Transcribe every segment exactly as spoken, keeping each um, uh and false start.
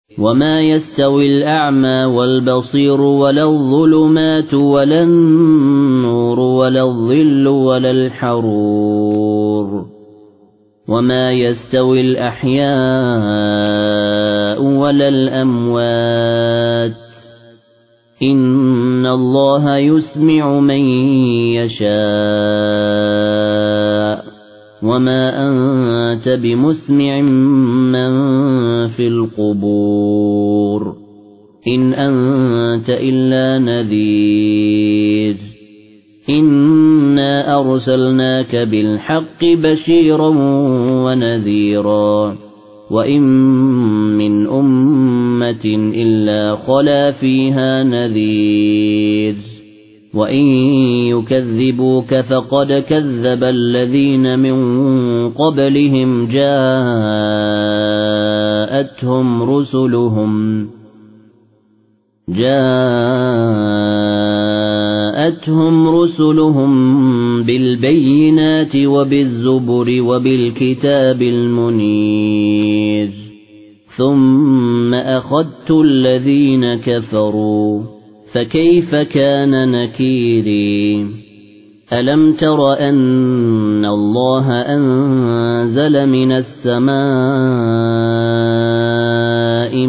وما يستوي الأعمى والبصير ولا الظلمات ولا النور ولا الظل ولا الحرور وما يستوي الأحياء ولا الأموات إن الله يسمع من يشاء وما أنت بمسمع من في القبور إن أنت إلا نذير إنا أرسلناك بالحق بشيرا ونذيرا وإن من أمة إلا خلا فيها نذير وإن يكذبوك فقد كذب الذين من قبلهم جاءتهم رسلهم جاءتهم رسلهم بالبينات وبالزبر وبالكتاب المنير ثم أخذت الذين كفروا فكيف كان نكيري ألم تر أن الله أنزل من السماء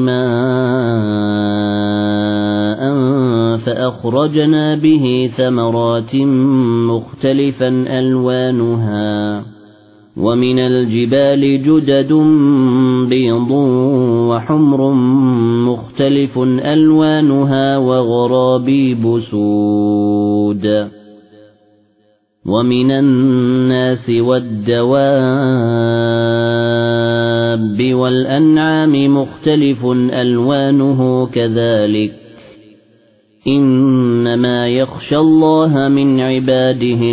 ماء فأخرجنا به ثمرات مختلفا ألوانها ومن الجبال جدد بيض وحمر مختلف ألوانها وغرابيب سود ومن الناس والدواب والأنعام مختلف ألوانه كذلك إنما يخشى الله من عباده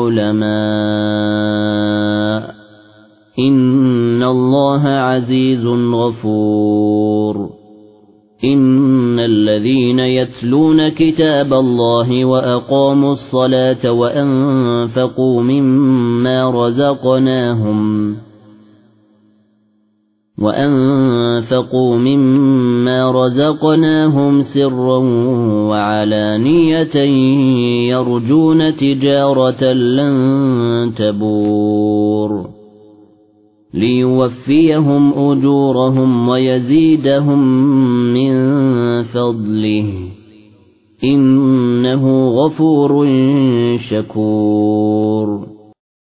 العلماء إن الله عزيز غفور إن الذين يتلون كتاب الله وأقاموا الصلاة وأنفقوا مما رزقناهم وأنفقوا مما رزقناهم سرا وعلانية يرجون تجارة لن تبور ليوفيهم أجورهم ويزيدهم من فضله إنه غفور شكور